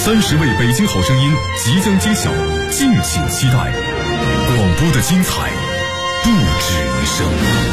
30位北京好声音即将揭晓，敬请期待。广播的精彩不止于声。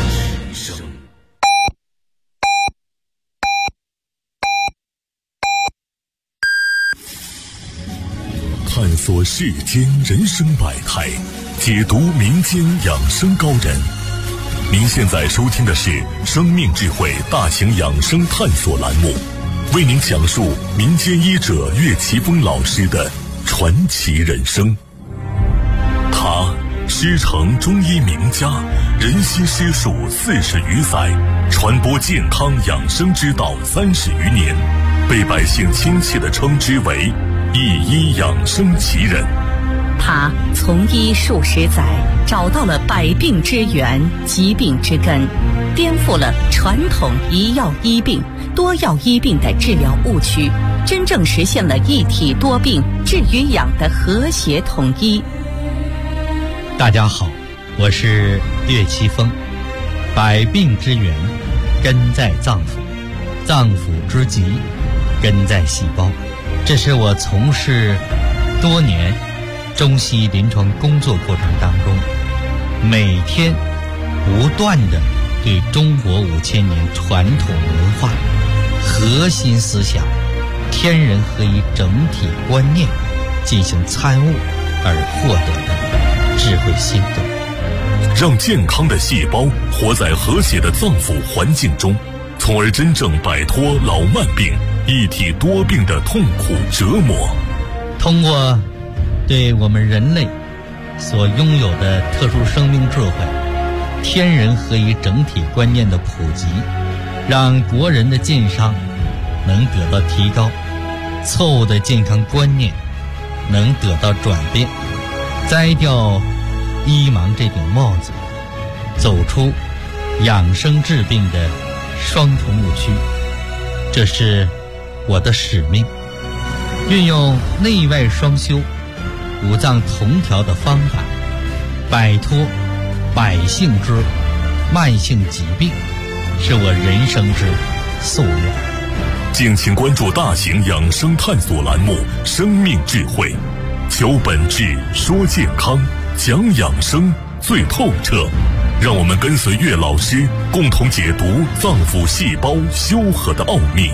探索世间人生百态，解读民间养生高人。您现在收听的是生命智慧大型养生探索栏目，为您讲述民间医者岳奇峰老师的传奇人生。他师承中医名家，人心师术40余载，传播健康养生之道30余年，被百姓亲切地称之为一医养生奇人。 他从医数十载，找到了百病之源、疾病之根，颠覆了传统一药医病、多药医病的治疗误区，真正实现了一体多病治与养的和谐统一。 大家好，我是岳奇峰。百病之源根在脏腑，脏腑之疾根在细胞。这是我从事多年中西医临床工作过程当中，每天不断的对中国5000年传统文化核心思想天人合一整体观念进行参悟而获得的智慧心得， 让健康的细胞活在和谐的脏腑环境中，从而真正摆脱老慢病、一体多病的痛苦折磨。 通过对我们人类所拥有的特殊生命智慧、天人合一整体观念的普及，让国人的健康能得到提高，错误的健康观念能得到转变，摘掉医盲这顶帽子，走出养生治病的双重误区。这是我的使命，运用内外双修、五脏同调的方法，摆脱百姓之慢性疾病，是我人生之夙愿。 敬请关注大型养生探索栏目《生命智慧》，求本质，说健康，讲养生最透彻。让我们跟随岳老师，共同解读脏腑细胞修和的奥秘。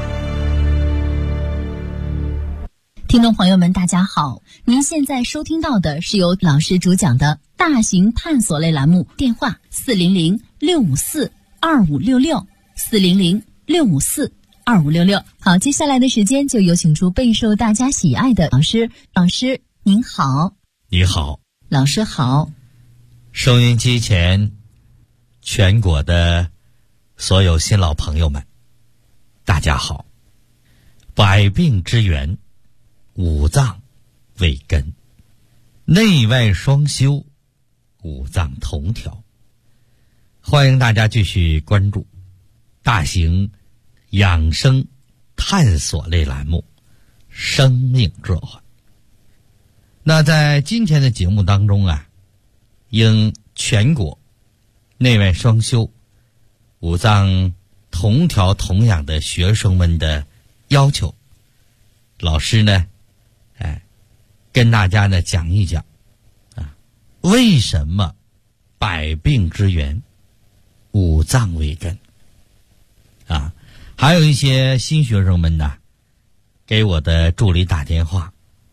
听众朋友们大家好，您现在收听到的是由老师主讲的大型探索类栏目，电话400-654-2566，400-654-2566。好，接下来的时间就有请出备受大家喜爱的老师。老师您好。 你好。 老师好。 收音机前全国的所有新老朋友们大家好。百病之源，五脏为根，内外双修，五脏同调。欢迎大家继续关注大型养生探索类栏目《生命智慧》。那在今天的节目当中啊，应全国内外双修、五脏同调同养的学生们的要求，老师呢跟大家呢讲一讲为什么百病之源五脏为根还有一些新学生们呢给我的助理打电话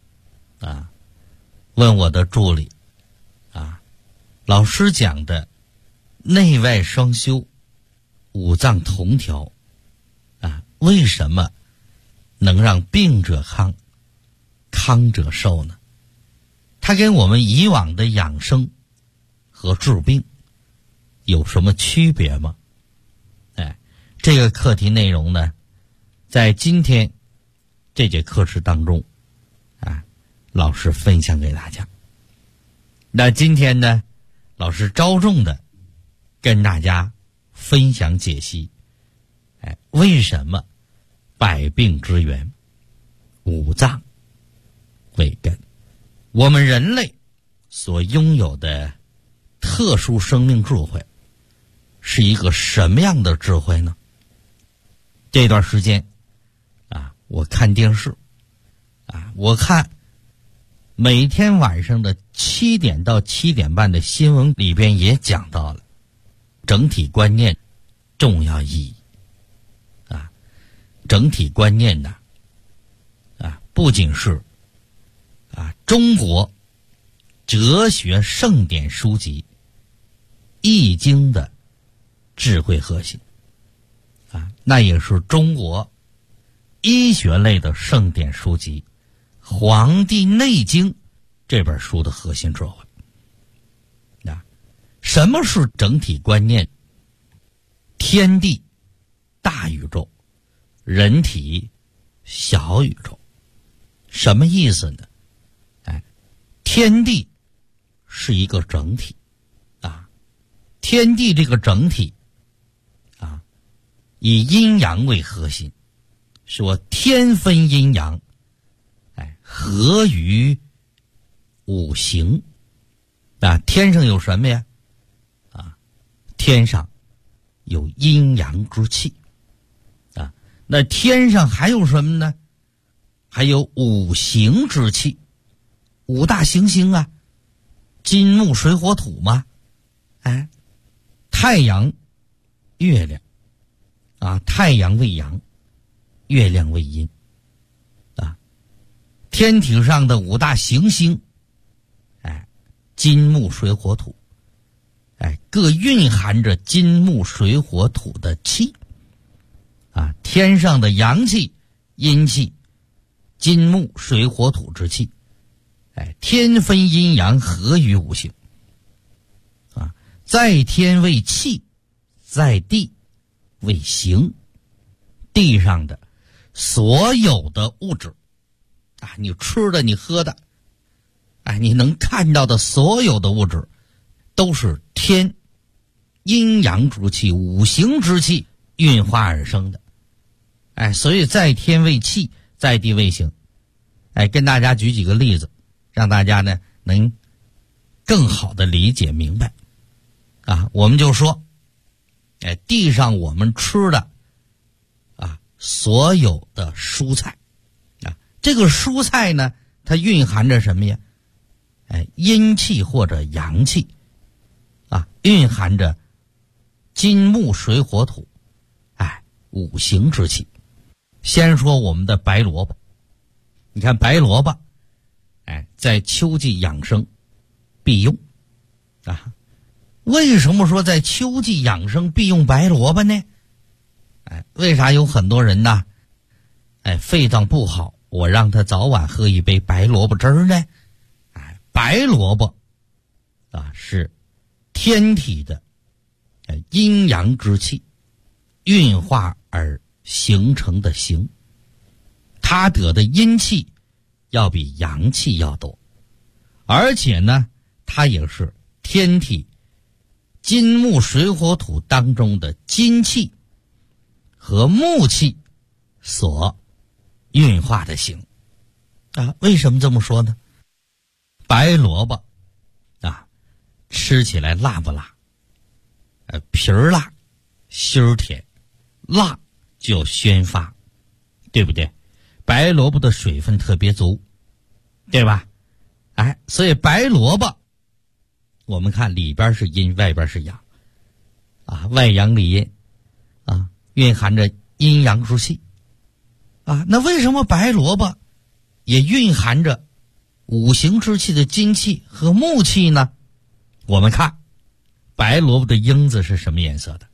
问我的助理老师讲的内外双修、五脏同调为什么能让病者康，康者寿呢？它跟我们以往的养生和治病有什么区别吗？这个课题内容呢，在今天这节课时当中老师分享给大家。那今天呢，老师着重的跟大家分享解析为什么百病之源五脏为根，我们人类所拥有的特殊生命智慧是一个什么样的智慧呢？这段时间我看电视我看每天晚上的7点到7点半的新闻里边也讲到了整体观念重要意义啊。整体观念呢不仅是中国哲学盛典书籍《易经》的智慧核心那也是中国医学类的盛典书籍《黄帝内经》这本书的核心智慧。什么是整体观念？天地大宇宙，人体小宇宙。什么意思呢？天地是一个整体天地这个整体以阴阳为核心，说天分阴阳合于五行天上有什么呀？天上有阴阳之气那天上还有什么呢？还有五行之气，五大行星金木水火土嘛太阳月亮太阳为阳，月亮为阴天体上的五大行星金木水火土各蕴含着金木水火土的气天上的阳气阴气金木水火土之气天分阴阳合于五行在天为气，在地为形。地上的所有的物质你吃的你喝的你能看到的所有的物质都是天阴阳之气五行之气运化而生的所以在天为气，在地为形跟大家举几个例子，让大家呢能更好的理解明白我们就说地上我们吃的所有的蔬菜这个蔬菜呢它蕴含着什么呀？阴气或者阳气蕴含着金木水火土五行之气。先说我们的白萝卜，你看白萝卜在秋季养生必用为什么说在秋季养生必用白萝卜呢？为啥有很多人呢肺脏不好，我让他早晚喝一杯白萝卜汁儿呢？白萝卜是天体的阴阳之气运化而形成的形，它得的阴气要比阳气要多，而且呢它也是天体金木水火土当中的金气和木气所运化的形为什么这么说呢？白萝卜吃起来辣不辣？皮儿辣，心儿甜，辣就宣发，对不对？白萝卜的水分特别足，对吧？所以白萝卜我们看里边是阴，外边是阳外阳里阴蕴含着阴阳之气那为什么白萝卜也蕴含着五行之气的金气和木气呢？我们看白萝卜的缨子是什么颜色的？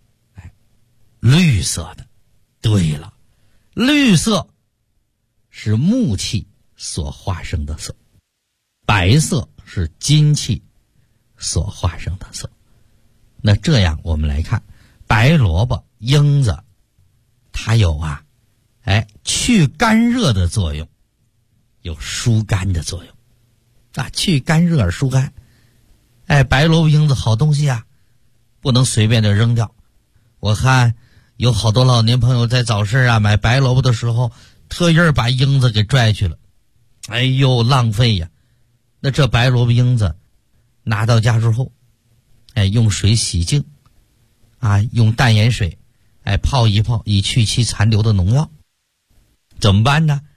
绿色的。对了，绿色是木气所化生的色，白色是金气所化生的色。那这样我们来看白萝卜缨子，它有去干热的作用，有疏肝的作用去干热而疏肝。白萝卜缨子好东西不能随便的扔掉。我看有好多老年朋友在早市买白萝卜的时候，特意把缨子给拽去了，浪费呀。那这白萝卜缨子拿到家之后用水洗净用淡盐水泡一泡，以去其残留的农药。怎么办呢？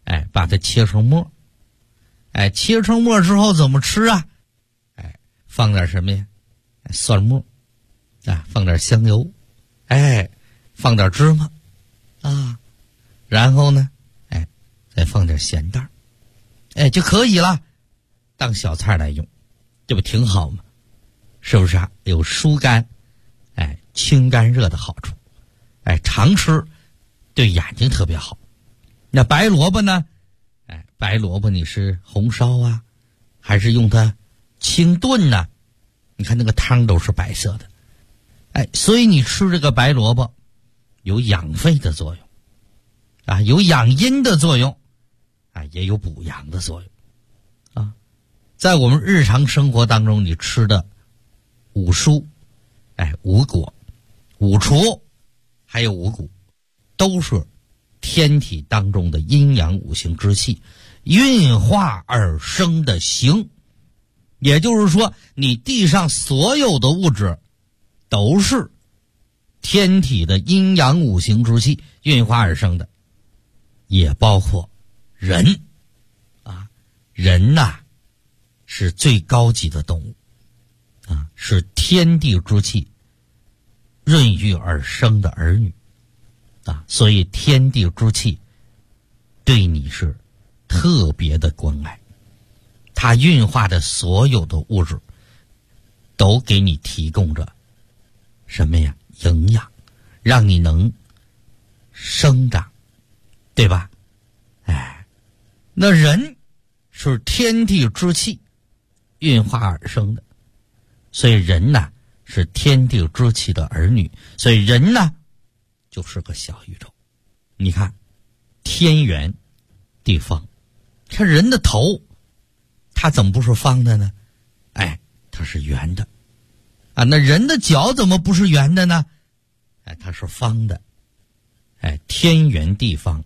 把它切成末，切成末之后怎么吃啊？放点什么呀？蒜末，放点香油，放点芝麻，然后呢，再放点咸蛋，就可以了，当小菜来用，这不挺好吗？是不是啊？有疏肝，清肝热的好处，常吃对眼睛特别好。那白萝卜呢？白萝卜你是红烧啊，还是用它清炖呢？你看那个汤都是白色的，所以你吃这个白萝卜有养肺的作用，有养阴的作用，也有补阳的作用，在我们日常生活当中，你吃的五蔬，五果、五畜，还有五谷，都是天体当中的阴阳五行之气运化而生的形。也就是说，你地上所有的物质都是天体的阴阳五行之气运化而生的，也包括人人是最高级的动物是天地之气润育而生的儿女所以天地之气对你是特别的关爱，它运化的所有的物质都给你提供着什么呀？营养，让你能生长，对吧？那人是天地之气运化而生的，所以人是天地之气的儿女，所以人就是个小宇宙。你看天圆地方，看人的头它怎么不是方的呢？它是圆的那人的脚怎么不是圆的呢？它是方的天圆地方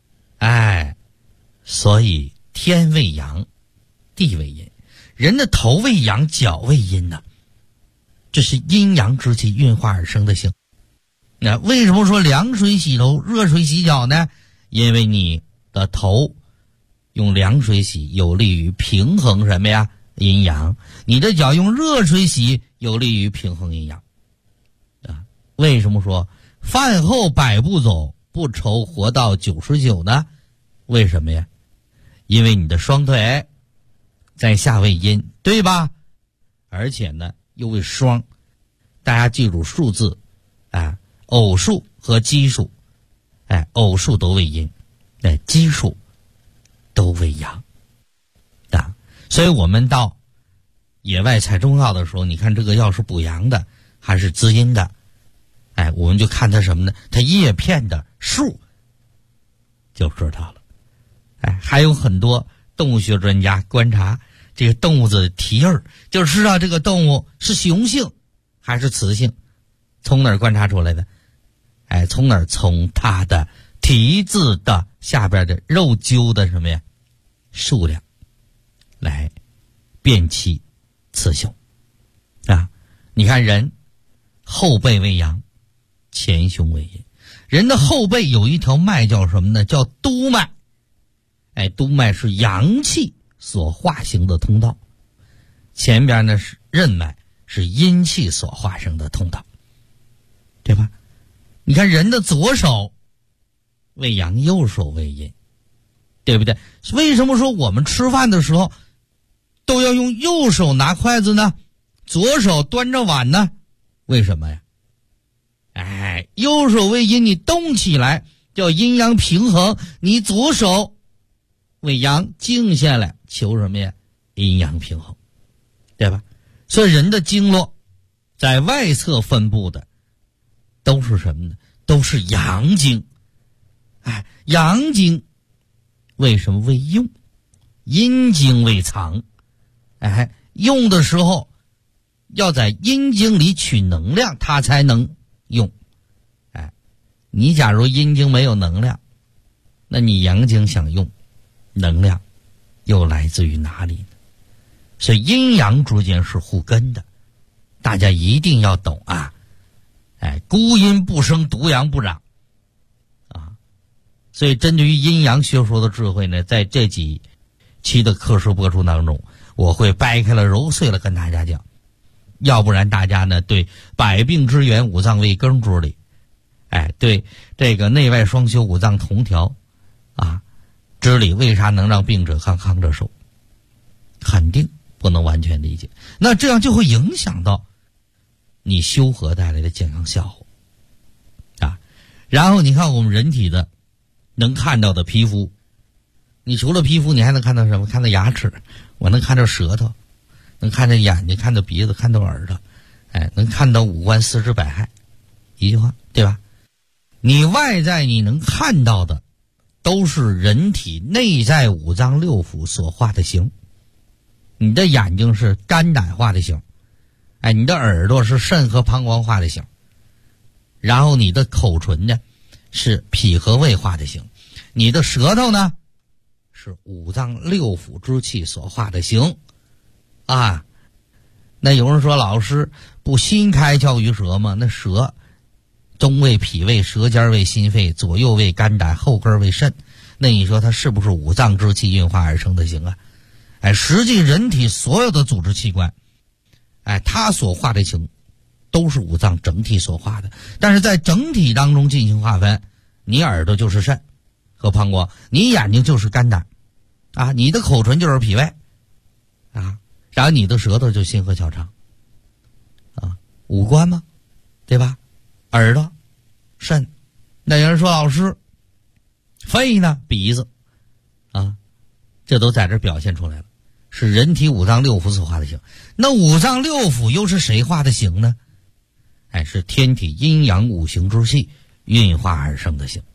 所以天为阳，地为阴，人的头为阳，脚为阴呢，这是阴阳之气运化而生的形。那为什么说凉水洗头，热水洗脚呢？因为你的头用凉水洗有利于平衡什么呀？阴阳。你的脚用热水洗有利于平衡阴阳为什么说饭后100步走，不愁活到99呢？为什么呀？因为你的双腿在下为阴，对吧？而且呢又为双，大家记住数字偶数和奇数，偶数都为阴，奇数都为阳所以我们到野外采中药的时候，你看这个药是补阳的还是滋阴的，我们就看它什么呢？它叶片的数就知道了。还有很多动物学专家观察这个动物的蹄印，就知道这个动物是雄性还是雌性。从哪儿观察出来的？从哪儿？从它的蹄子的下边的肉揪的什么呀？数量来辨其雌雄你看人后背为阳，前胸为阴。人的后背有一条脉叫什么呢？叫督脉。督脉是阳气所化行的通道，前边呢是任脉，是阴气所化生的通道，对吧？你看人的左手为阳，右手为阴，对不对？为什么说我们吃饭的时候都要用右手拿筷子呢？左手端着碗呢？为什么呀？右手为阴，你动起来叫阴阳平衡，你左手为阳，静下来求什么呀？阴阳平衡，对吧？所以人的经络在外侧分布的都是什么呢？都是阳经。阳经为什么为用？阴经为藏。用的时候要在阴经里取能量，它才能用。你假如阴经没有能量，那你阳经想用能量又来自于哪里呢？所以阴阳之间是互根的，大家一定要懂孤阴不生，独阳不长所以针对于阴阳学说的智慧呢，在这几期的课时播出当中，我会掰开了揉碎了跟大家讲，要不然大家呢对百病之源五脏为根之理，对这个内外双修五脏同调之理，为啥能让病者康，康者寿，肯定不能完全理解。那这样就会影响到你修和带来的健康效果然后你看我们人体的能看到的皮肤，你除了皮肤你还能看到什么？看到牙齿，我能看到舌头，能看到眼睛，看到鼻子，看到耳朵，能看到五官四肢百骸，一句话，对吧？你外在你能看到的都是人体内在五脏六腑所化的形。你的眼睛是肝胆化的形，你的耳朵是肾和膀胱化的形，然后你的口唇呢是脾和胃化的形，你的舌头呢是五脏六腑之气所化的形那有人说老师不心开窍于舌吗？那舌中为脾胃，舌尖为心肺，左右为肝胆，后根为肾，那你说它是不是五脏之气运化而成的形实际人体所有的组织器官它所化的形都是五脏整体所化的，但是在整体当中进行划分，你耳朵就是肾和膀胱，你眼睛就是肝胆你的口唇就是脾胃然后你的舌头就心和窍肠五官嘛，对吧？耳朵、肾，那有人说老师，肺呢？鼻子这都在这表现出来了，是人体五脏六腑所化的形。那五脏六腑又是谁化的形呢？是天体阴阳五行之气运化而生的形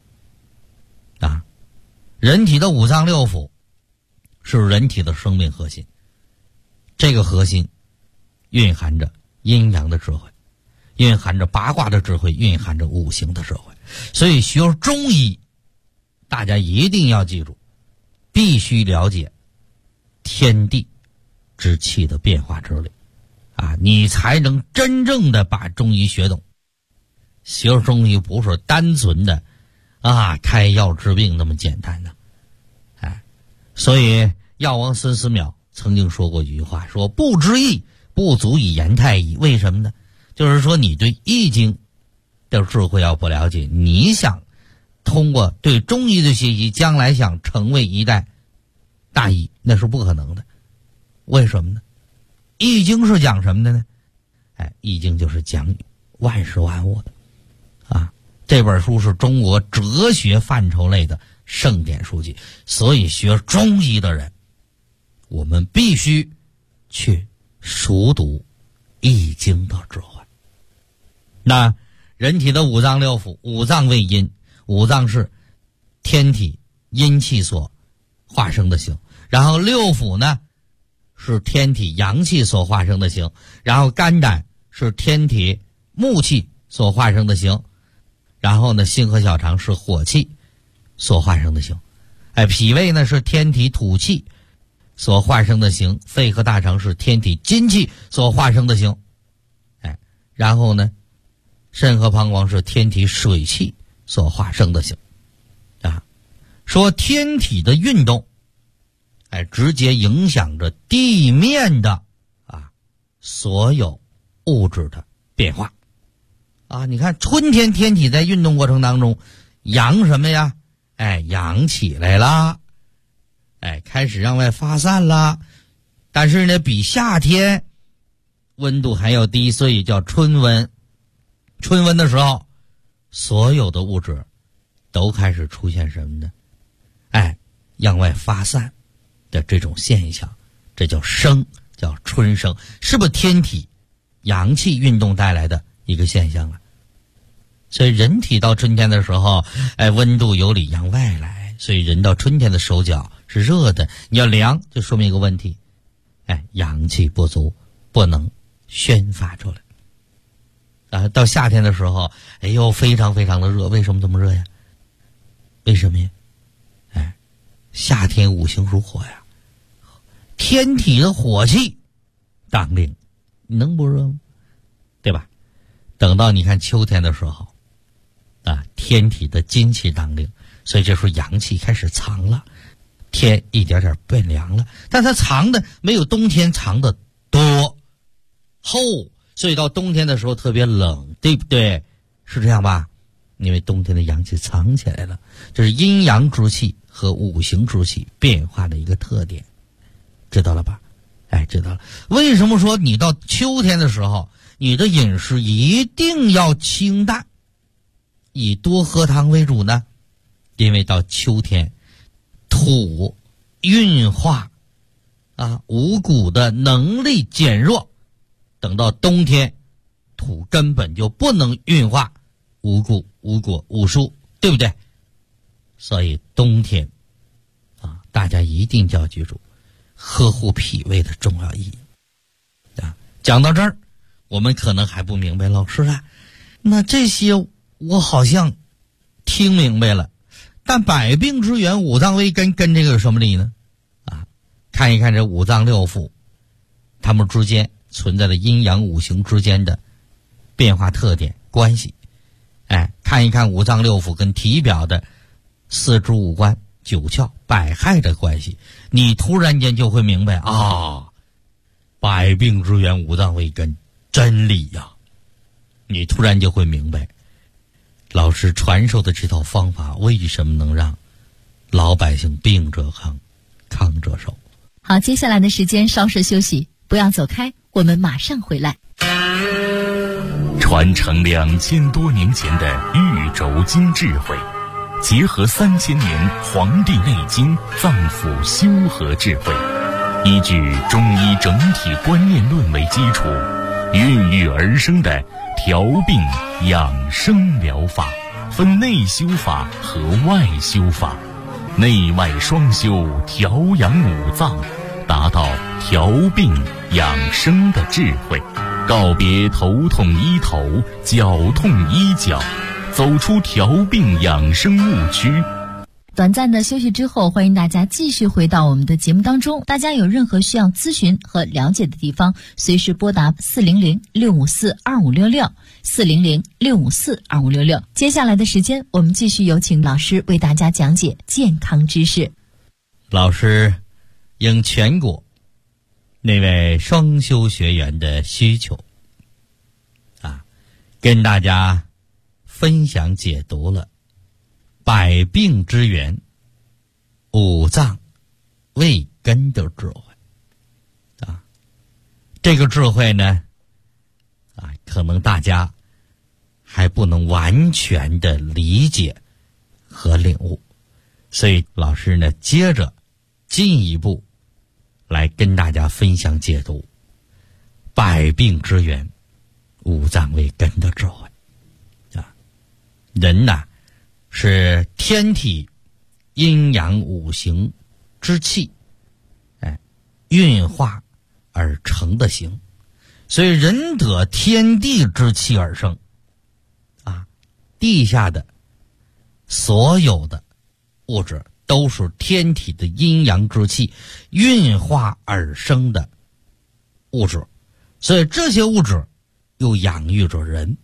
人体的五脏六腑是人体的生命核心，这个核心蕴含着阴阳的智慧，蕴含着八卦的智慧，蕴含着五行的智慧。所以学中医大家一定要记住，必须了解天地之气的变化之理你才能真正的把中医学懂。学中医不是单纯的开药治病那么简单的所以药王孙思邈曾经说过一句话，说不知易不足以言太医。为什么呢？就是说你对易经的智慧要不了解，你想通过对中医的学习将来想成为一代大医那是不可能的。为什么呢？易经是讲什么的呢？易经就是讲万事万物的这本书是中国哲学范畴类的圣典书籍，所以学中医的人我们必须去熟读易经的智慧。那人体的五脏六腑，五脏为阴，五脏是天体阴气所化生的形，然后六腑呢是天体阳气所化生的形，然后肝胆是天体木气所化生的形，然后呢心和小肠是火气所化生的形，脾胃呢是天体土气所化生的形，肺和大肠是天体金气所化生的形，然后呢肾和膀胱是天体水气所化生的形说天体的运动直接影响着地面的所有物质的变化你看春天天体在运动过程当中阳什么呀？阳起来了，开始让外发散了，但是呢比夏天温度还要低，所以叫春温。春温的时候所有的物质都开始出现什么呢？向外发散的这种现象，这叫生，叫春生，是不是天体阳气运动带来的一个现象了？所以人体到春天的时候温度由里向外来，所以人到春天的手脚是热的，你要凉就说明一个问题，阳气不足，不能宣发出来到夏天的时候非常非常的热。为什么这么热呀？为什么呀？夏天五行属火呀，天体的火气当令，你能不热吗？对吧？等到你看秋天的时候天体的金气当令， 所以这时候阳气开始藏了，天一点点变凉了，但它藏的没有冬天藏的多厚，所以到冬天的时候特别冷，对不对？是这样吧？因为冬天的阳气藏起来了，这是阴阳之气和五行之气变化的一个特点，知道了吧？知道了。为什么说你到秋天的时候，你的饮食一定要清淡，以多喝汤为主呢？因为到秋天，土运化五谷的能力减弱，等到冬天，土根本就不能运化五谷、五果、五蔬，对不对？所以冬天大家一定要记住呵护脾胃的重要意义讲到这儿，我们可能还不明白，老师那这些我好像听明白了，但百病之源五脏为根跟这个有什么理呢？看一看这五脏六腑，它们之间存在的阴阳五行之间的变化特点关系。看一看五脏六腑跟体表的四肢五官、九窍、百骸的关系，你突然间就会明白百病之源五脏为根，真理呀！你突然就会明白，老师传授的这套方法为什么能让老百姓病者康，康者寿。 好，接下来的时间稍事休息，不要走开，我们马上回来。 传承2000多年前的玉轴经智慧，结合3000年《黄帝内经》脏腑修和智慧，依据中医整体观念论为基础，孕育而生的调病养生疗法，分内修法和外修法，内外双修，调养五脏，达到调病养生的智慧，告别头痛医头，脚痛医脚，走出调病养生误区。 短暂的休息之后，欢迎大家继续回到我们的节目当中。大家有任何需要咨询和了解的地方，随时拨打400-654-2566 400-654-2566。接下来的时间，我们继续有请老师为大家讲解健康知识。 老师应全国那位双修学员的需求跟大家分享解读了百病之源五脏为根的智慧这个智慧呢可能大家还不能完全的理解和领悟，所以老师呢接着进一步来跟大家分享解读百病之源五脏为根的智慧人是天体阴阳五行之气运化而成的形，所以人得天地之气而生地下的所有的物质都是天体的阴阳之气运化而生的物质，所以这些物质又养育着人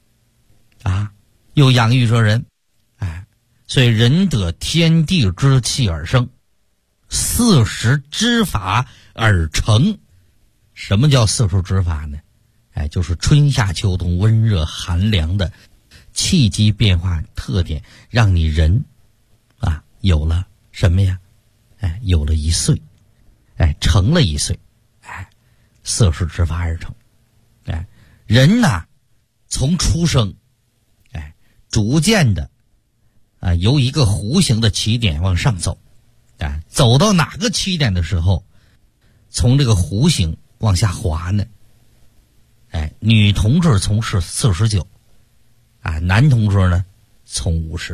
又养育着人所以人得天地之气而生，40之法而成。什么叫40之法呢？就是春夏秋冬温热寒凉的气机变化特点，让你人有了什么呀？有了1岁，成了1岁，40之法而成。人从出生逐渐的由一个弧形的起点往上走走到哪个起点的时候，从这个弧形往下滑呢？女同志从49男同志呢从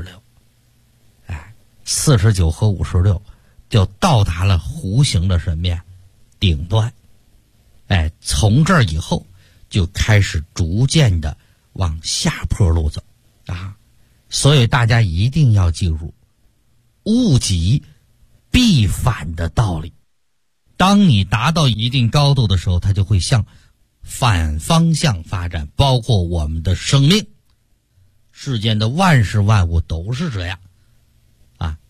5649和56就到达了弧形的什么呀？顶端。从这儿以后就开始逐渐的往下坡路走所以大家一定要记住物极必反的道理。当你达到一定高度的时候，它就会向反方向发展，包括我们的生命，世间的万事万物都是这样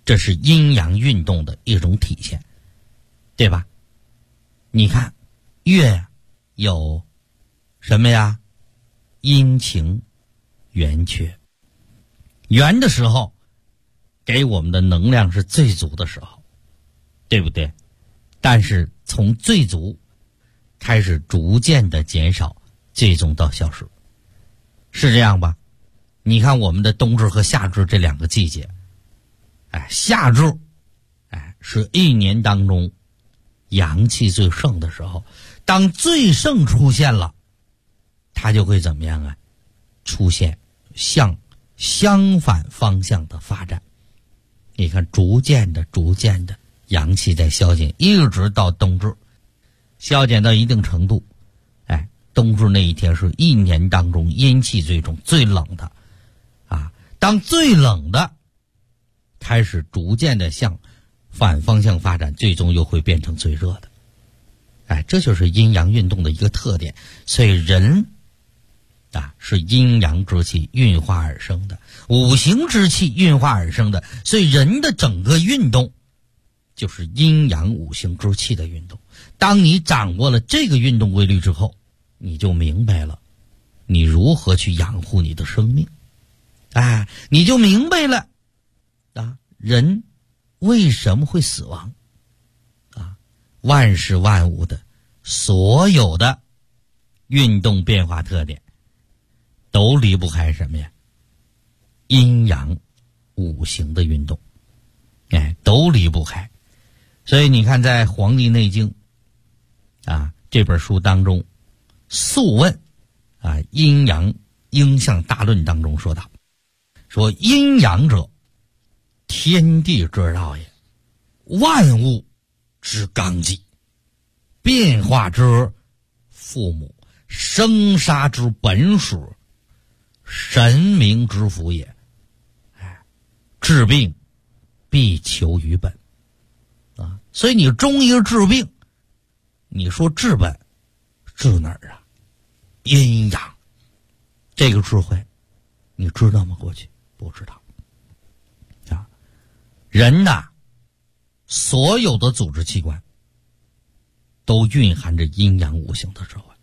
这是阴阳运动的一种体现，对吧？你看月呀，有什么呀？阴晴圆缺。圆的时候给我们的能量是最足的时候，对不对？但是从最足开始逐渐的减少，最终到消失，是这样吧？你看我们的冬至和夏至这两个季节，夏至是一年当中阳气最盛的时候，当最盛出现了，它就会怎么样啊？出现向相反方向的发展。你看逐渐的阳气在消减，一直到冬至，消减到一定程度，冬至那一天是一年当中阴气最重最冷的当最冷的开始逐渐的向反方向发展，最终又会变成最热的。这就是阴阳运动的一个特点。所以人是阴阳之气运化而生的，五行之气运化而生的，所以人的整个运动就是阴阳五行之气的运动。当你掌握了这个运动规律之后，你就明白了你如何去养护你的生命，你就明白了人为什么会死亡万事万物的所有的运动变化特点都离不开什么呀？阴阳五行的运动，都离不开。所以你看在《黄帝内经》这本书当中，《素问》阴阳应象大论当中说道，说阴阳者，天地之道也，万物之纲纪，变化之父母，生杀之本始，神明之福也。治病必求于本所以你中医治病，你说治本治哪儿阴阳这个智慧你知道吗？过去不知道人所有的组织器官都蕴含着阴阳五行的智慧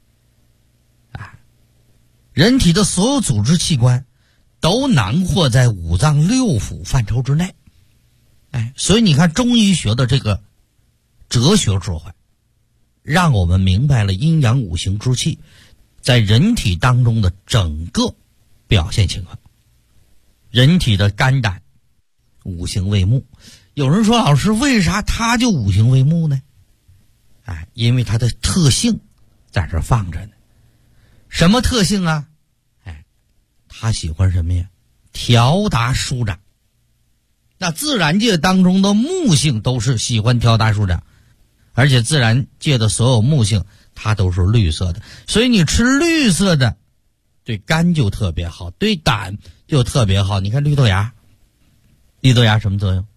人体的所有组织器官都囊括在五脏六腑范畴之内所以你看中医学的这个哲学智慧让我们明白了阴阳五行之气在人体当中的整个表现情况。人体的肝胆五行为木，有人说老师为啥它就五行为木呢？因为它的特性在这放着呢。什么特性啊？他喜欢什么呀？调达舒展。那自然界当中的木性都是喜欢调达舒展，而且自然界的所有木性它都是绿色的，所以你吃绿色的对肝就特别好，对胆就特别好。你看绿豆芽，绿豆芽什么作用？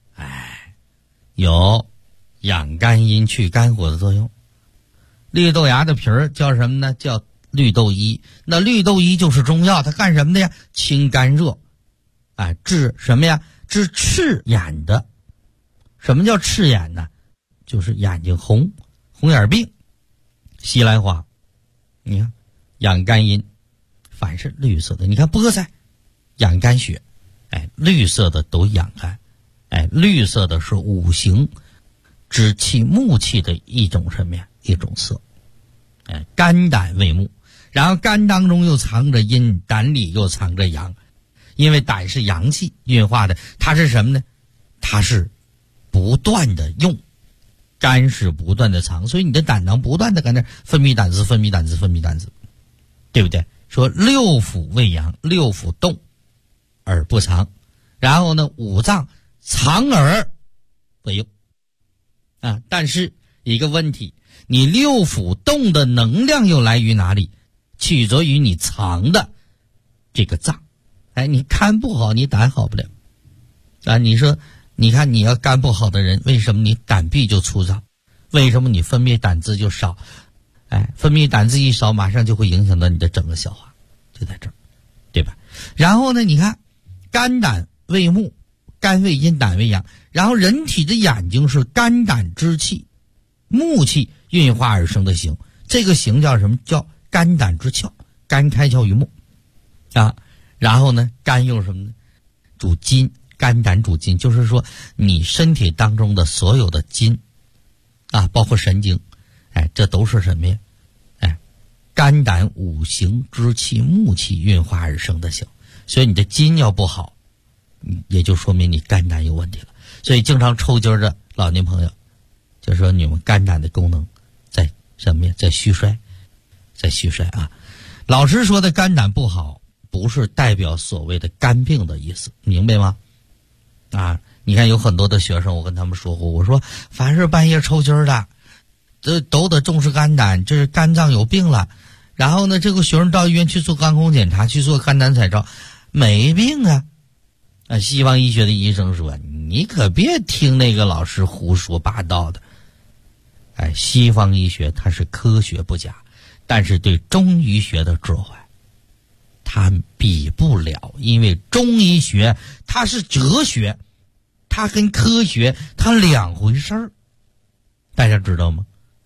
有养肝阴去肝火的作用。绿豆芽的皮儿叫什么呢？叫绿豆衣。那绿豆衣就是中药，它干什么的呀？清肝热治什么呀？治赤眼的。什么叫赤眼呢？就是眼睛红眼病。西兰花你看养肝阴，凡是绿色的，你看菠菜养肝血，绿色的都养肝，绿色的是五行之气木气的一种什么呀？一种色。肝胆为木，然后肝当中又藏着阴，胆里又藏着阳，因为胆是阳气运化的，它是什么呢？它是不断的用，肝是不断的藏，所以你的胆囊不断的在那分泌胆汁，对不对？说六腑为阳，六腑动而不藏，然后呢五脏藏而不用但是一个问题，你六腑动的能量又来于哪里？取决于你藏的这个脏。你肝不好，你胆好不了你说你看你要肝不好的人，为什么你胆壁就粗糙？为什么你分泌胆汁就少？分泌胆汁一少，马上就会影响到你的整个消化，就在这儿，对吧？然后呢，你看肝胆为木， 肝为阴，胆为阳。然后人体的眼睛是肝胆之气、木气运化而生的形，这个形叫什么？叫肝胆之窍，肝开窍于目啊。然后呢，肝又什么呢？主筋，肝胆主筋，就是说你身体当中的所有的筋啊，包括神经，这都是什么呀？肝胆五行之气、木气运化而生的形。所以你的筋要不好，也就说明你肝胆有问题了。所以经常抽筋的老年朋友，就说你们肝胆的功能在什么呀？在虚衰，啊。老师说的肝胆不好，不是代表所谓的肝病的意思，明白吗？啊，你看有很多的学生，我跟他们说过，我说凡是半夜抽筋的，这都得重视肝胆，这是肝脏有病了。然后呢，这个学生到医院去做肝功检查，去做肝胆彩照，没病啊。西方医学的医生说，你可别听那个老师胡说八道的。西方医学它是科学不假，但是对中医学的智慧它比不了，因为中医学它是哲学，它跟科学它两回事儿。大家知道吗？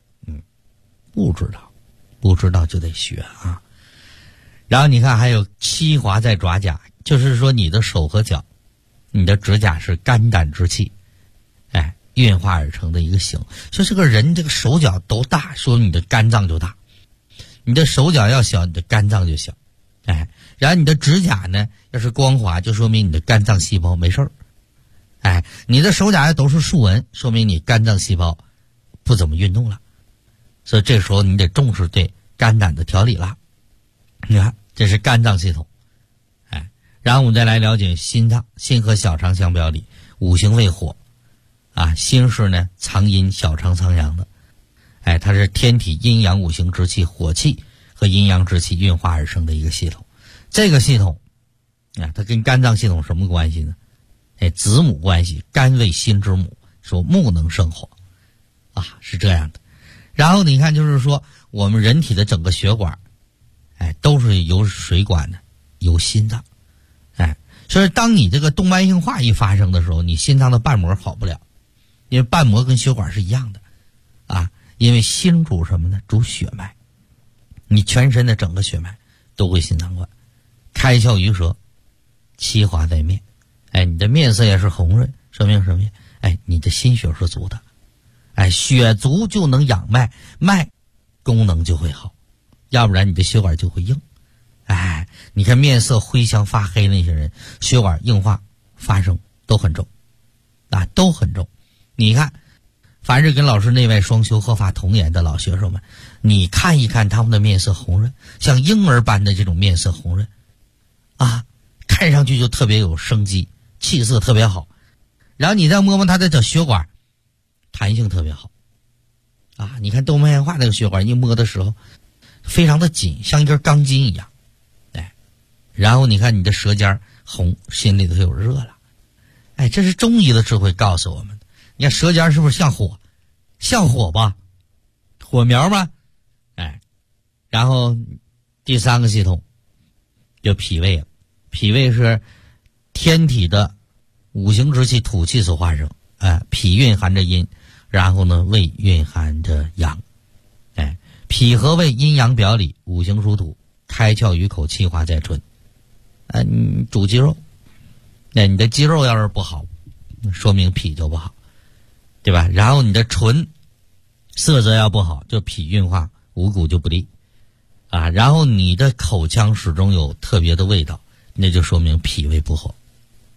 不知道就得学啊。然后你看还有七华在爪甲，就是说你的手和脚，你的指甲是肝胆之气运化而成的一个形。所以这个人这个手脚都大，说明你的肝脏就大；你的手脚要小，你的肝脏就小。然后你的指甲呢要是光滑，就说明你的肝脏细胞没事儿。你的手甲要都是竖纹，说明你肝脏细胞不怎么运动了。所以这时候你得重视对肝胆的调理了。你看，这是肝脏系统。然后我们再来了解心脏，心和小肠相表里，五行为火啊，心是呢藏阴，小肠藏阳的。它是天体阴阳五行之气，火气和阴阳之气运化而生的一个系统。这个系统它跟肝脏系统什么关系呢？子母关系，肝为心之母，说木能生火是这样的。然后你看，就是说我们人体的整个血管都是由水管的，由心脏。所以当你这个动脉硬化一发生的时候，你心脏的瓣膜好不了，因为瓣膜跟血管是一样的因为心主什么呢？主血脉，你全身的整个血脉都归心脏管。开窍于舌，七华在面，你的面色也是红润，说明什么呀？你的心血是足的。血足就能养脉，脉功能就会好，要不然你的血管就会硬。你看面色灰香发黑那些人，血管硬化发生都很重都很重。你看凡是跟老师内外双修合法同研的老学生们，你看一看他们的面色红润，像婴儿般的这种面色红润看上去就特别有生机，气色特别好。然后你再摸摸他的这血管，弹性特别好你看动脉硬化那个血管一摸的时候非常的紧，像一根钢筋一样。然后你看你的舌尖红，心里头有热了。这是中医的智慧告诉我们的。你看舌尖是不是像火？像火吧，火苗吧。然后第三个系统就脾胃了。脾胃是天体的五行之气土气所化生。脾蕴含着阴，然后呢胃蕴含着阳。脾和胃阴阳表里，五行属土，开窍于口，气化在唇。你主肌肉，你的肌肉要是不好，说明脾就不好，对吧？然后你的唇色泽要不好，就脾运化，五谷就不利然后你的口腔始终有特别的味道，那就说明脾胃不好。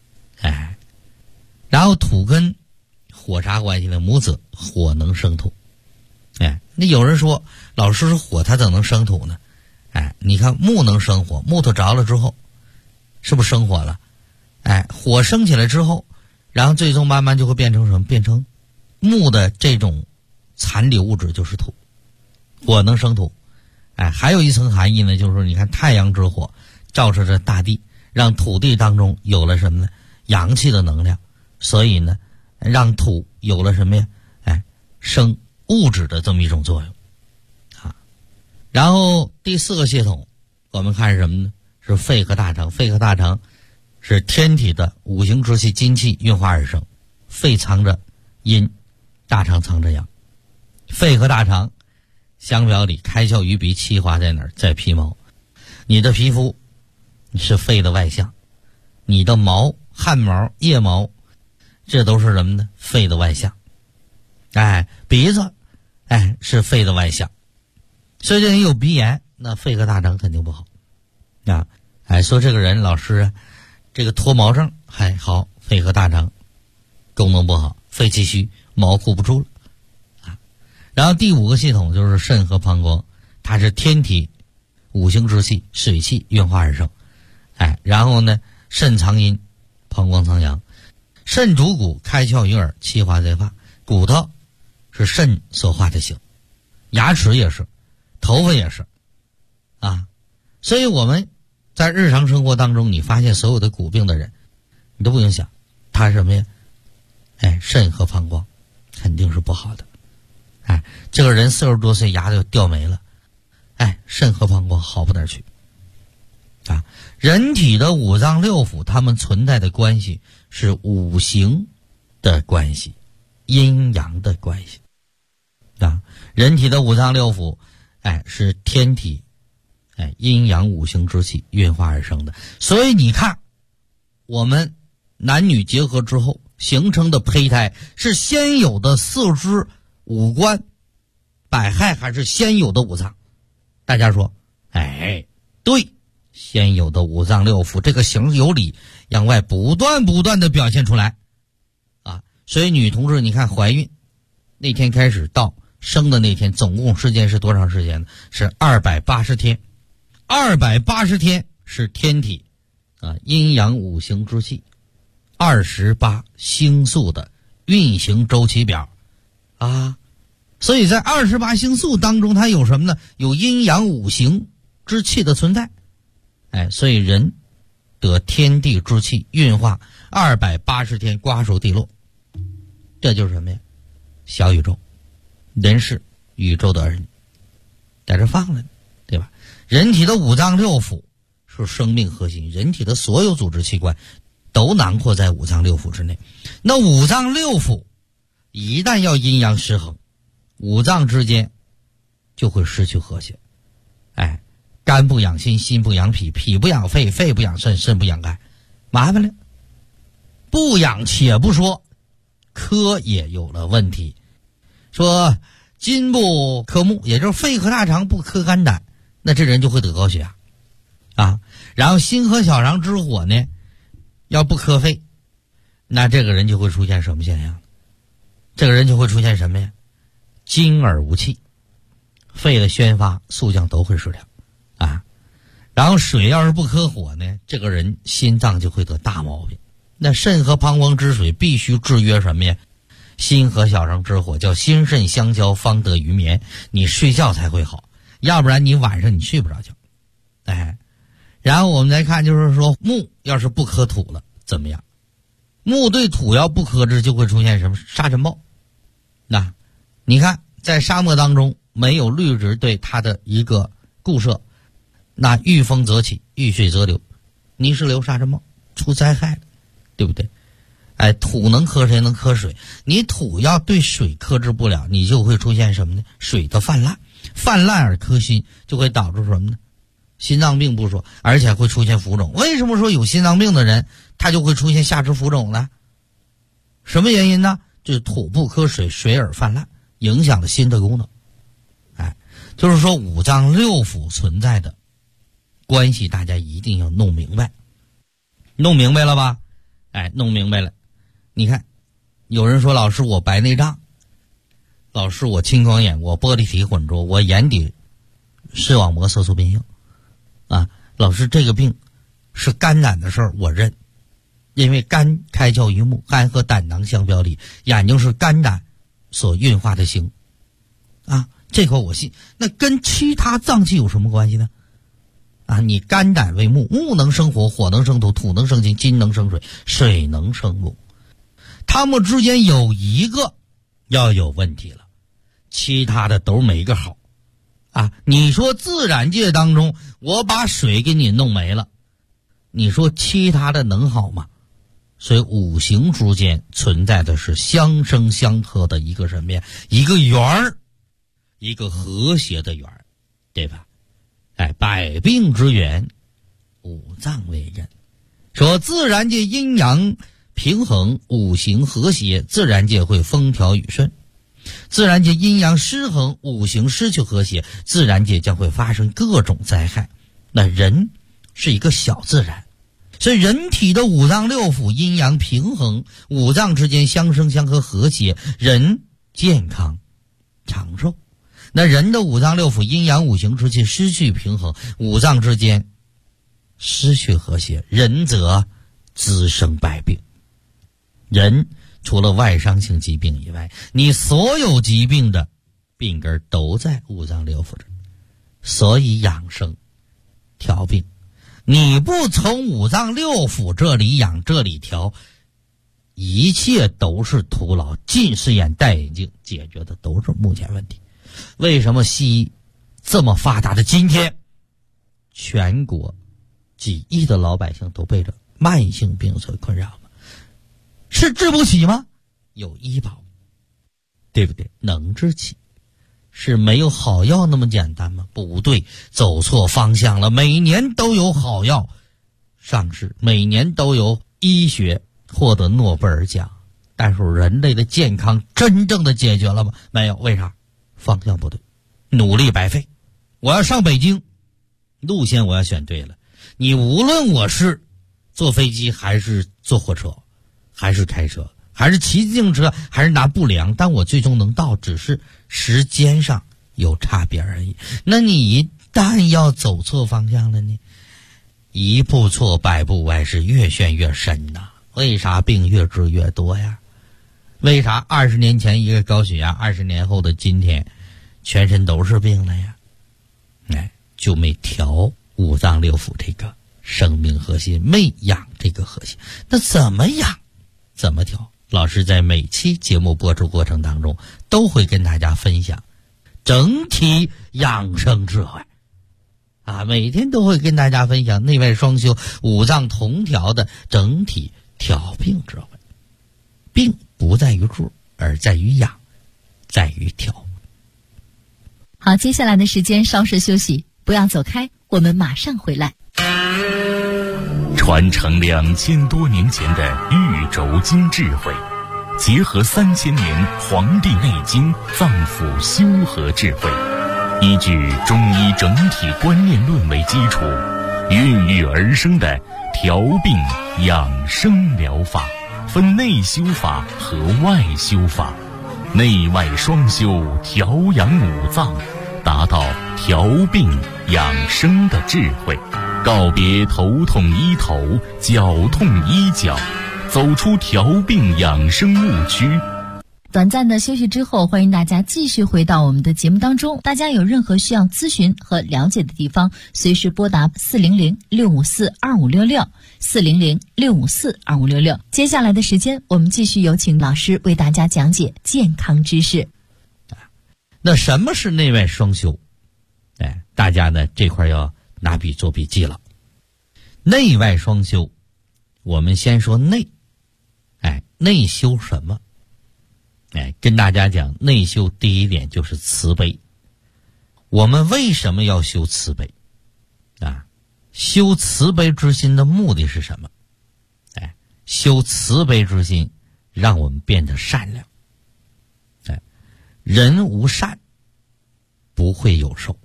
然后土跟火啥关系呢？母子，火能生土。那有人说老师是火，它怎么能生土呢？你看木能生火，木头着了之后是不是生火了？火升起来之后，然后最终慢慢就会变成什么？变成木的这种残留物质，就是土。火能生土。还有一层含义呢，就是说你看太阳之火照射着大地，让土地当中有了什么呢？阳气的能量，所以呢让土有了什么呀？生物质的这么一种作用然后第四个系统我们看是什么呢？是肺和大肠。肺和大肠是天体的五行之气金气运化而生，肺藏着阴，大肠藏着阳。肺和大肠相表里，开窍于鼻，气化在哪儿？在皮毛。你的皮肤是肺的外象，你的毛、汗毛、腋毛，这都是什么呢？肺的外象。鼻子，是肺的外象。所以这人有鼻炎，那肺和大肠肯定不好。说这个人老师这个脱毛症还好，肺和大肠功能不好，肺气虚，毛护不住了。然后第5个系统就是肾和膀胱，它是天体五行之气水气运化而生。然后呢，肾藏阴，膀胱藏阳。肾主骨，开窍于耳，气化在发。骨头是肾所化的形，牙齿也是，头发也是所以我们在日常生活当中，你发现所有的骨病的人，你都不用想他是什么呀？肾和膀胱肯定是不好的。这个人40多岁牙就掉没了，肾和膀胱好不哪儿去。人体的五脏六腑，它们存在的关系是五行的关系，阴阳的关系。人体的五脏六腑，是天体阴阳五行之气运化而生的。所以你看，我们男女结合之后形成的胚胎，是先有的四肢五官百骸，还是先有的五脏？大家说，对，先有的五脏六腑，这个形有理，向外不断的表现出来所以女同志，你看怀孕那天开始到生的那天，总共时间是多长时间呢？是280天。280天是天体阴阳五行之气28星宿的运行周期表所以在28星宿当中，它有什么呢？有阴阳五行之气的存在。所以人得天地之气运化280天，瓜熟蒂落。这就是什么呀？小宇宙，人是宇宙的儿女，在这放了，对吧？人体的五脏六腑是生命核心，人体的所有组织器官都囊括在五脏六腑之内。那五脏六腑一旦要阴阳失衡，五脏之间就会失去和谐。肝不养心，心不养脾，脾不养肺，肺不养肾，肾不养肝，麻烦了。不养且不说，科也有了问题。说金不克木，也就是肺和大肠不克肝胆，那这人就会得高血压然后心和小肠之火呢，要不克肺，那这个人就会出现什么现象？这个人就会出现什么呀？精而无气，肺的宣发速降都会失调然后水要是不克火呢，这个人心脏就会得大毛病。那肾和膀胱之水必须制约什么呀？心和小肠之火，叫心肾相交方得于眠，你睡觉才会好，要不然你晚上你睡不着觉。然后我们再看，就是说木要是不克土了怎么样？木对土要不克制，就会出现什么？沙尘暴。你看在沙漠当中没有绿植对它的一个固摄，那遇风则起，遇水则流，泥石流、沙尘暴出灾害了，对不对？土能克谁？能克水。你土要对水克制不了，你就会出现什么呢？水的泛滥，泛滥而克心，就会导致什么呢？心脏病不说，而且会出现浮肿。为什么说有心脏病的人他就会出现下肢浮肿呢？什么原因呢？就是土不克水，水而泛滥，影响了心的功能。就是说五脏六腑存在的关系，大家一定要弄明白。弄明白了吧？弄明白了。你看，有人说老师我白内障，老师我青光眼，我玻璃体混浊，我眼底视网膜色素变性老师这个病是肝胆的事儿，我认。因为肝开窍于目，肝和胆囊相表里，眼睛是肝胆所运化的形这口我信。那跟其他脏器有什么关系呢？你肝胆为木，木能生火，火能生土，土能生金，金能生水，水能生木。它们之间有一个要有问题了，其他的都没个好你说自然界当中我把水给你弄没了， 你说其他的能好吗？所以五行之间存在的是相生相克的一个什么呀？一个圆儿，一个和谐的圆儿，对吧？百病之源，五脏为根。说自然界阴阳平衡，五行和谐，自然界会风调雨顺；自然界阴阳失衡，五行失去和谐，自然界将会发生各种灾害。那人是一个小自然，所以人体的五脏六腑阴阳平衡，五脏之间相生相克和谐，人健康长寿。那人的五脏六腑阴阳五行之间失去平衡，五脏之间失去和谐，人则滋生百病。人除了外伤性疾病以外，你所有疾病的病根都在五脏六腑这，所以养生调病，你不从五脏六腑这里养这里调，一切都是徒劳。近视眼戴眼镜解决的都是目前问题。为什么西医这么发达的今天，全国几亿的老百姓都被这慢性病所困扰吗？是治不起吗？有医保，对不对？能治起。是没有好药那么简单吗？不对，走错方向了。每年都有好药上市，每年都有医学获得诺贝尔奖，但是人类的健康真正的解决了吗？没有。为啥？方向不对，努力白费。我要上北京，路线我要选对了。你无论我是坐飞机还是坐火车，还是开车，还是骑自行车，还是拿步量，但我最终能到，只是时间上有差别而已。那你一旦要走错方向了呢？一步错百步歪，是越陷越深呐。为啥病越治越多呀？为啥20年前一个高血压，20年后的今天全身都是病了呀？就没调五脏六腑这个生命核心，没养这个核心。那怎么养？怎么调？老师在每期节目播出过程当中都会跟大家分享整体养生智慧每天都会跟大家分享内外双修、五脏同调的整体调病智慧。病不在于治，而在于养，在于调。 好，接下来的时间稍事休息，不要走开，我们马上回来。 传承2000多年前的玉轴经智慧，结合3000年《黄帝内经》脏腑修和智慧，依据中医整体观念论为基础，孕育而生的调病养生疗法，分内修法和外修法，内外双修，调养五脏，达到调病养生的智慧。告别头痛医头，脚痛医脚，走出调病养生误区。 短暂的休息之后，欢迎大家继续回到我们的节目当中。大家有任何需要咨询和了解的地方，随时拨打400-654-2566 400-654-2566。接下来的时间，我们继续有请老师为大家讲解健康知识。 那什么是内外双修？大家呢这块要拿笔做笔记了。内外双修，我们先说内。内修什么？跟大家讲，内修第一点就是慈悲。我们为什么要修慈悲？修慈悲之心的目的是什么？修慈悲之心，让我们变得善良。人无善，不会有寿。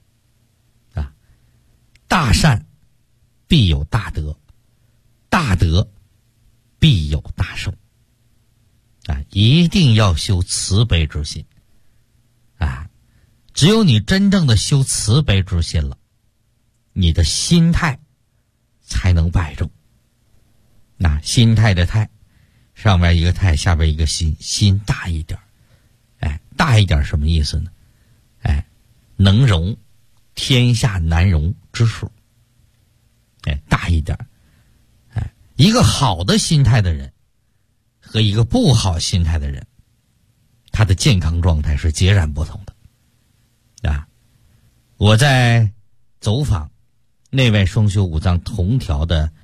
大善必有大德，大德必有大寿。一定要修慈悲之心。只有你真正的修慈悲之心了，你的心态才能摆正。心态的态，上面一个态，下边一个心，心大一点。大一点什么意思呢？能容天下难容之数。大一点。一个好的心态的人和一个不好心态的人，他的健康状态是截然不同的。我在走访内外双修五脏同调的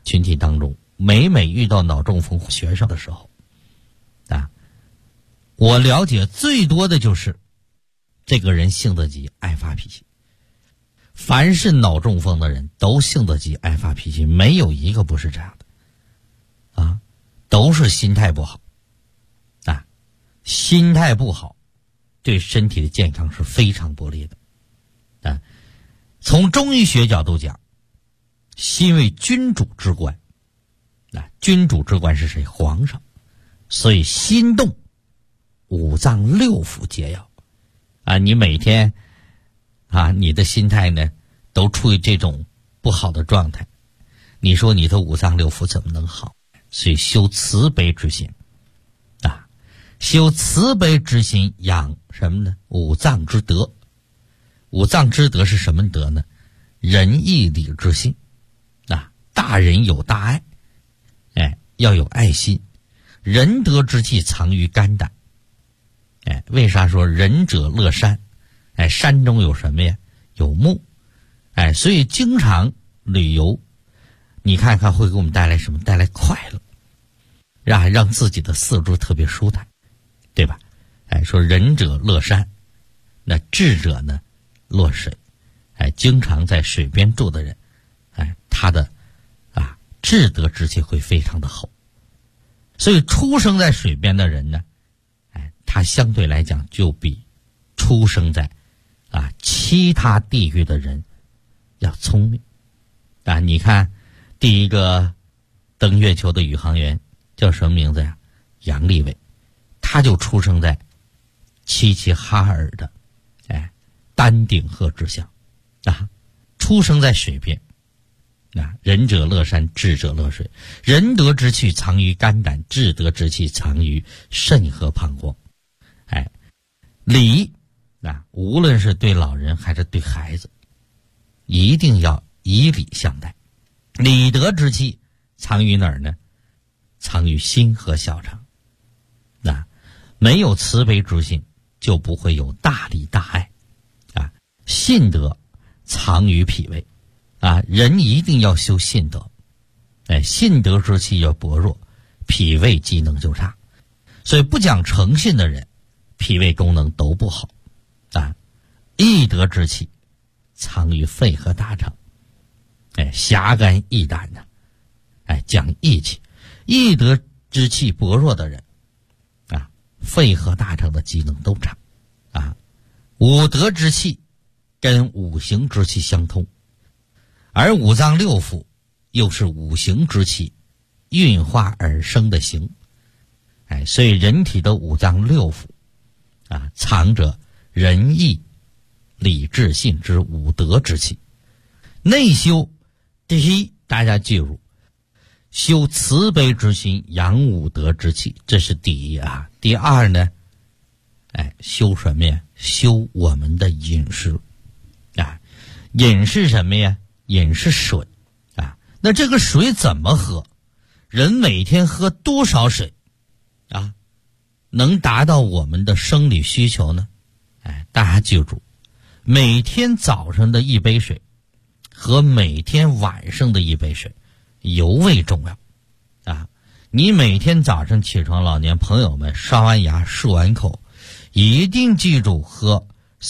群体当中，每遇到脑中风学生的时候啊，我了解最多的就是这个人性子急，爱发脾气。凡是脑中风的人都性子急，爱发脾气，没有一个不是这样的啊，都是心态不好啊，心态不好对身体的健康是非常不利的啊。从中医学角度讲，心为君主之官啊，君主之官是谁？皇上。所以心动，五脏六腑皆要啊。你每天啊，你的心态呢都处于这种不好的状态，你说你的五脏六腑怎么能好？所以修慈悲之心啊，修慈悲之心，养什么呢？五脏之德。五脏之德是什么德呢？仁义礼智信啊，大人有大爱，哎，要有爱心。仁德之气藏于肝胆，哎，为啥说仁者乐山？哎，山中有什么呀？有木，哎，所以经常旅游，你看看会给我们带来什么？带来快乐，让自己的四肢特别舒坦，对吧？哎，说仁者乐山，那智者呢落水，哎，经常在水边住的人，哎，他的智德之气会非常的厚。所以出生在水边的人呢，哎，他相对来讲就比出生在其他地域的人要聪明啊。你看第一个登月球的宇航员叫什么名字呀？杨利伟，他就出生在齐齐哈尔的丹顶鹤之乡啊，出生在水边啊。仁者乐山，智者乐水。仁德之气藏于肝胆，智德之气藏于肾和膀胱。哎，礼无论是对老人还是对孩子，一定要以礼相待。礼德之气藏于哪儿呢？藏于心和小肠。没有慈悲之心，就不会有大礼大爱啊。信德藏于脾胃啊，人一定要修信德。哎，信德之气要薄弱，脾胃机能就差。所以不讲诚信的人，脾胃功能都不好啊。义德之气藏于肺和大肠，哎，侠肝义胆呢，哎，讲义气。义德之气薄弱的人啊，肺和大肠的机能都差啊。五德之气跟五行之气相通，而五脏六腑又是五行之气运化而生的形，哎，所以人体的五脏六腑啊，藏着仁义礼智信之五德之气。内修，第一，大家记住，修慈悲之心，养五德之气，这是第一啊。第二呢，哎，修什么呀？修我们的饮食啊。饮是什么呀？饮是水啊。那这个水怎么喝？人每天喝多少水啊，能达到我们的生理需求呢？哎，大家记住，每天早上的一杯水和每天晚上的一杯水尤为重要啊。你每天早上起床，老年朋友们刷完牙漱完口，一定记住喝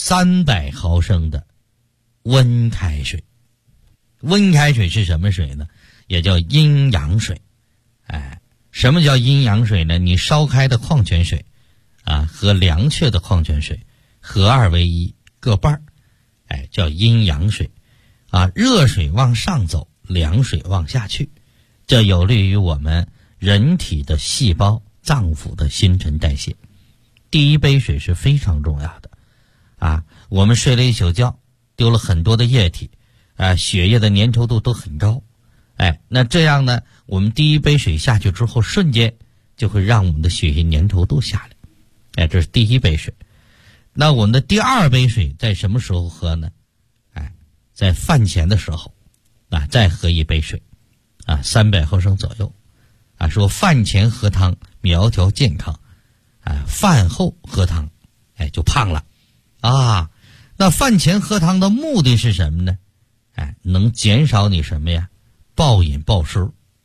300毫升的温开水。温开水是什么水呢？也叫阴阳水。哎，什么叫阴阳水呢？你烧开的矿泉水啊和凉却的矿泉水合二为一，各半，哎，叫阴阳水啊。热水往上走，凉水往下去，这有利于我们人体的细胞脏腑的新陈代谢。第一杯水是非常重要的啊。我们睡了一宿觉，丢了很多的液体啊，血液的粘稠度都很高，哎，那这样呢，我们第一杯水下去之后，瞬间就会让我们的血液粘稠度下来，哎，这是第一杯水。那我们的第二杯水在什么时候喝呢？哎，在饭前的时候啊，再喝一杯水啊，300毫升左右啊。说饭前喝汤苗条健康啊，饭后喝汤哎就胖了啊。那饭前喝汤的目的是什么呢？哎，能减少你什么呀？暴饮暴食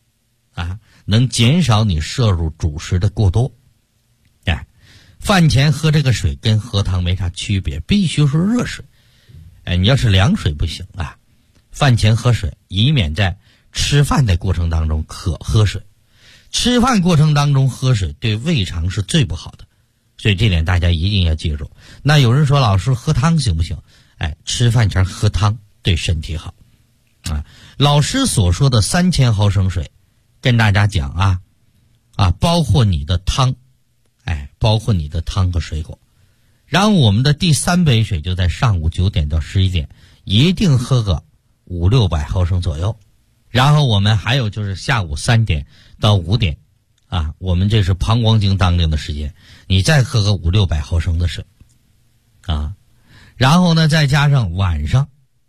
能减少你摄入主食的过多。饭前喝这个水跟喝汤没啥区别，必须是热水。你要是凉水不行啊。饭前喝水，以免在吃饭的过程当中渴喝水。吃饭过程当中喝水对胃肠是最不好的，所以这点大家一定要记住。那有人说老师喝汤行不行？吃饭前喝汤对身体好。老师所说的3000毫升水，跟大家讲包括你的汤，包括你的汤和水果。然后我们的第3杯水就在上午9点到11点，一定喝个500-600毫升左右。然后我们还有就是下午3点到5点，我们这是膀胱经当令的时间，你再喝个500-600毫升的水，然后呢再加上晚上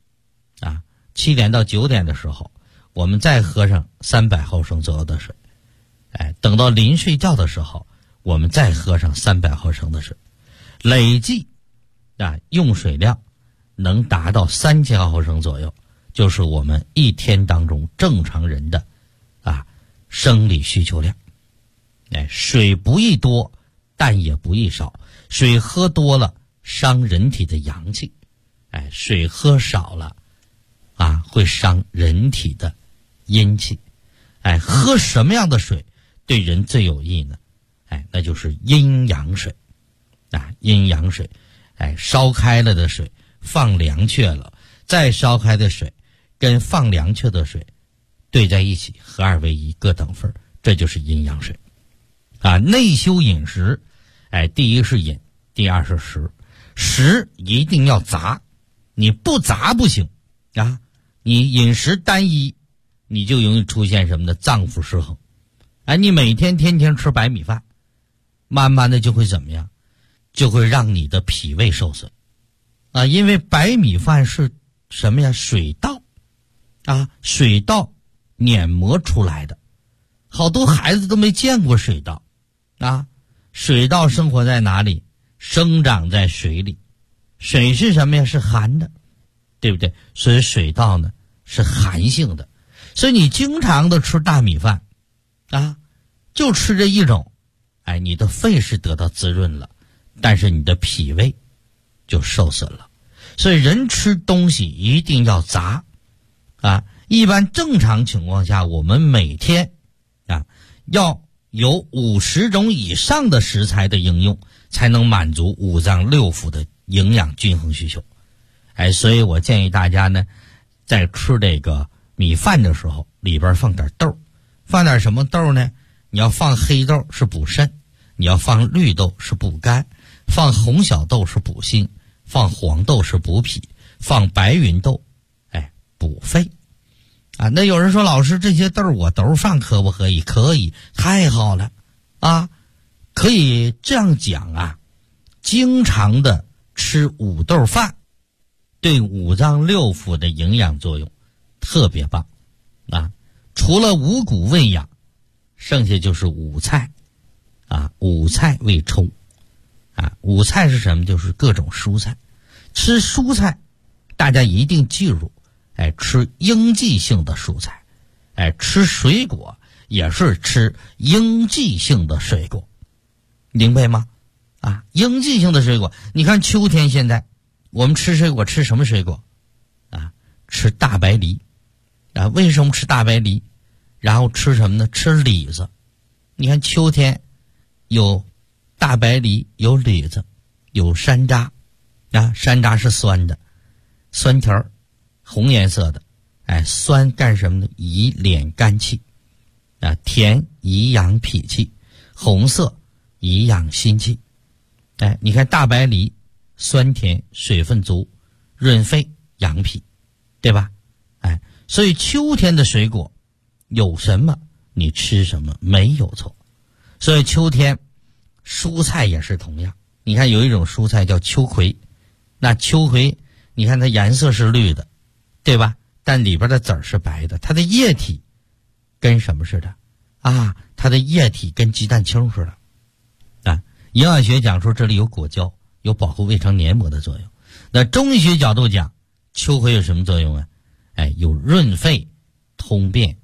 7点到9点的时候，我们再喝上300毫升左右的水，等到临睡觉的时候，我们再喝上300毫升的水，累计用水量能达到3000毫升左右，就是我们一天当中正常人的生理需求量。水不宜多，但也不宜少。水喝多了伤人体的阳气，水喝少了会伤人体的阴气。喝什么样的水对人最有益呢？那就是阴阳水。阴阳水，烧开了的水放凉却了，再烧开的水跟放凉却的水兑在一起，合二为一，各等份，这就是阴阳水。内修饮食，第一是饮，第二是食。食一定要杂，你不杂不行你饮食单一，你就容易出现什么呢？脏腑失衡。你每天天天吃白米饭，慢慢的就会怎么样？就会让你的脾胃受损因为白米饭是什么呀？水稻水稻碾磨出来的，好多孩子都没见过水稻水稻生活在哪里？生长在水里。水是什么呀？是寒的，对不对？所以水稻呢是寒性的。所以你经常的吃大米饭就吃这一种，你的肺是得到滋润了，但是你的脾胃就受损了。所以人吃东西一定要杂一般正常情况下，我们每天要有50种以上的食材的应用，才能满足五脏六腑的营养均衡需求。所以我建议大家呢，在吃这个米饭的时候，里边放点豆。放点什么豆呢？你要放黑豆是补肾，你要放绿豆是补肝，放红小豆是补心，放黄豆是补脾，放白芸豆补肺那有人说老师这些豆我都放可不可以？可以，太好了可以这样讲经常的吃五豆饭对五脏六腑的营养作用特别棒除了五谷喂养，剩下就是五菜五菜为充五菜是什么？就是各种蔬菜。吃蔬菜大家一定记住吃应季性的蔬菜吃水果也是吃应季性的水果，明白吗应季性的水果，你看秋天现在我们吃水果吃什么水果吃大白梨为什么吃大白梨？然后吃什么呢？吃李子。你看秋天有大白梨，有李子，有山楂山楂是酸的，酸条红颜色的酸干什么呢？以敛肝气甜以养脾气，红色以养心气你看大白梨酸甜，水分足，润肺养脾，对吧所以秋天的水果有什么你吃什么没有错。所以秋天蔬菜也是同样，你看有一种蔬菜叫秋葵，那秋葵你看它颜色是绿的，对吧？但里边的籽儿是白的，它的液体跟什么似的它的液体跟鸡蛋清似的营养学讲说这里有果胶，有保护胃肠黏膜的作用。那中医学角度讲，秋葵有什么作用有润肺通便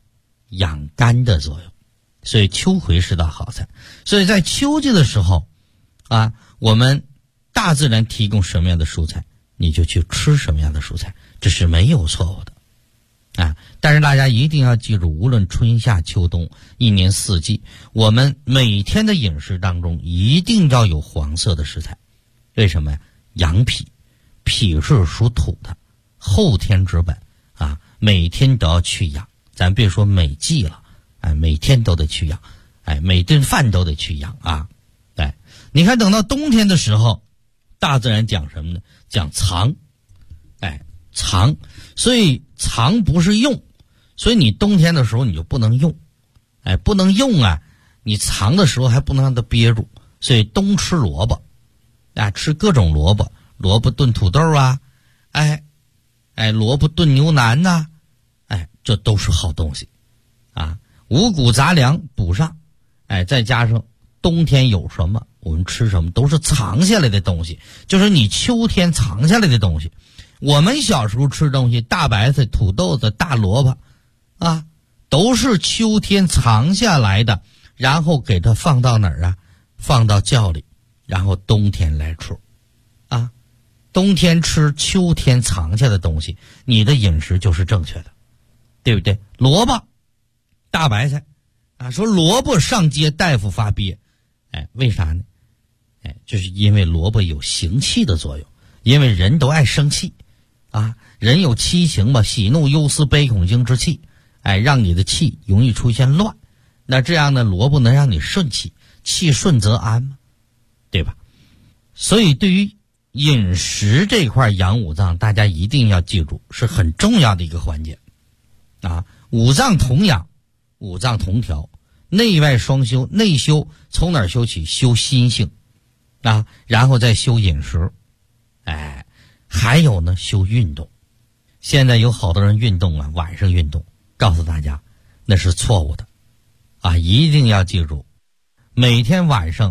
养肝的作用，所以秋葵是道好菜。所以在秋季的时候啊，我们大自然提供什么样的蔬菜，你就去吃什么样的蔬菜，这是没有错误的啊。但是大家一定要记住，无论春夏秋冬，一年四季，我们每天的饮食当中一定要有黄色的食材。为什么呀？养脾，脾是属土的，后天之本啊，每天都要去养。咱别说每季了，哎，每天都得去养，哎，每顿饭都得去养啊。哎，你看等到冬天的时候，大自然讲什么呢？讲藏，哎，藏。所以藏不是用，所以你冬天的时候你就不能用，哎，不能用啊，你藏的时候还不能让它憋住。所以冬吃萝卜啊，吃各种萝卜，萝卜炖土豆啊，哎，萝卜炖牛腩呐，哎，这都是好东西啊。五谷杂粮补上，哎，再加上冬天有什么我们吃什么，都是藏下来的东西，就是你秋天藏下来的东西。我们小时候吃东西，大白菜、土豆子、大萝卜啊，都是秋天藏下来的，然后给它放到哪儿啊？放到窖里，然后冬天来吃啊。冬天吃秋天藏下的东西，你的饮食就是正确的，对不对？萝卜、大白菜啊，说萝卜上街大夫发憋，哎，为啥呢？哎，就是因为萝卜有行气的作用，因为人都爱生气啊，人有七情嘛，喜怒忧思悲恐惊之气，哎，让你的气容易出现乱，那这样呢，萝卜能让你顺气，气顺则安嘛，对吧？所以对于饮食这块养五脏，大家一定要记住，是很重要的一个环节啊。五脏同养，五脏同调，内外双修。内修从哪儿修起？修心性啊，然后再修饮食，哎，还有呢，修运动。现在有好多人运动啊，晚上运动，告诉大家那是错误的啊，一定要记住，每天晚上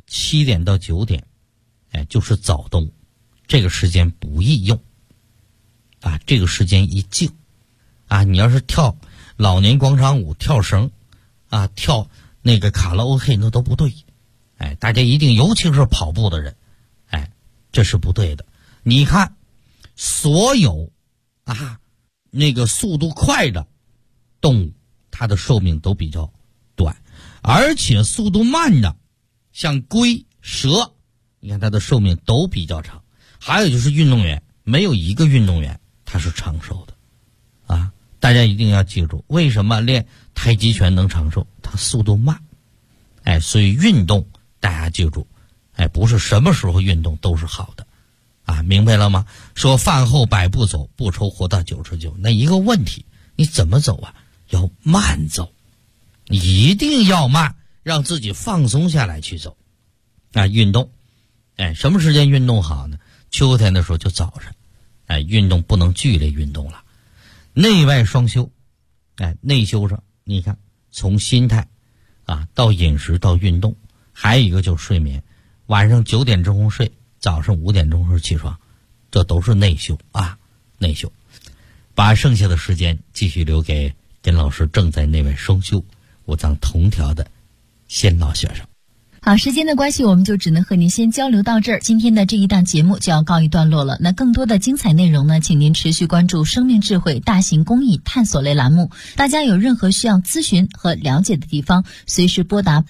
7点到9点，哎，就是早动，这个时间不宜用啊，这个时间一静啊，你要是跳老年广场舞、跳绳啊、跳那个卡拉 OK， 那都不对。哎，大家一定，尤其是跑步的人，哎，这是不对的。你看，所有啊那个速度快的动物，它的寿命都比较短，而且速度慢的，像龟、蛇，你看它的寿命都比较长。还有就是运动员，没有一个运动员他是长寿的啊！大家一定要记住，为什么练太极拳能长寿？它速度慢，哎，所以运动大家记住，哎，不是什么时候运动都是好的啊，明白了吗？说饭后100步走，不愁活到99，那一个问题，你怎么走啊？要慢走，你一定要慢，让自己放松下来去走啊！运动，哎，什么时间运动好呢？秋天的时候就早上，哎，运动不能剧烈运动了，内外双修，哎，内修上，你看从心态啊到饮食到运动，还有一个就是睡眠，晚上9点钟睡，早上5点钟起床，这都是内修啊，内修。把剩下的时间继续留给跟老师正在内外双修、五脏同调的先老学生。 好，时间的关系，我们就只能和您先交流到这儿。今天的这一档节目就要告一段落了。那更多的精彩内容呢，请您持续关注生命智慧大型公益探索类栏目。大家有任何需要咨询和了解的地方，随时拨打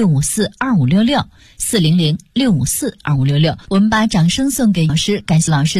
400-654-2566，400-654-2566。我们把掌声送给老师，感谢老师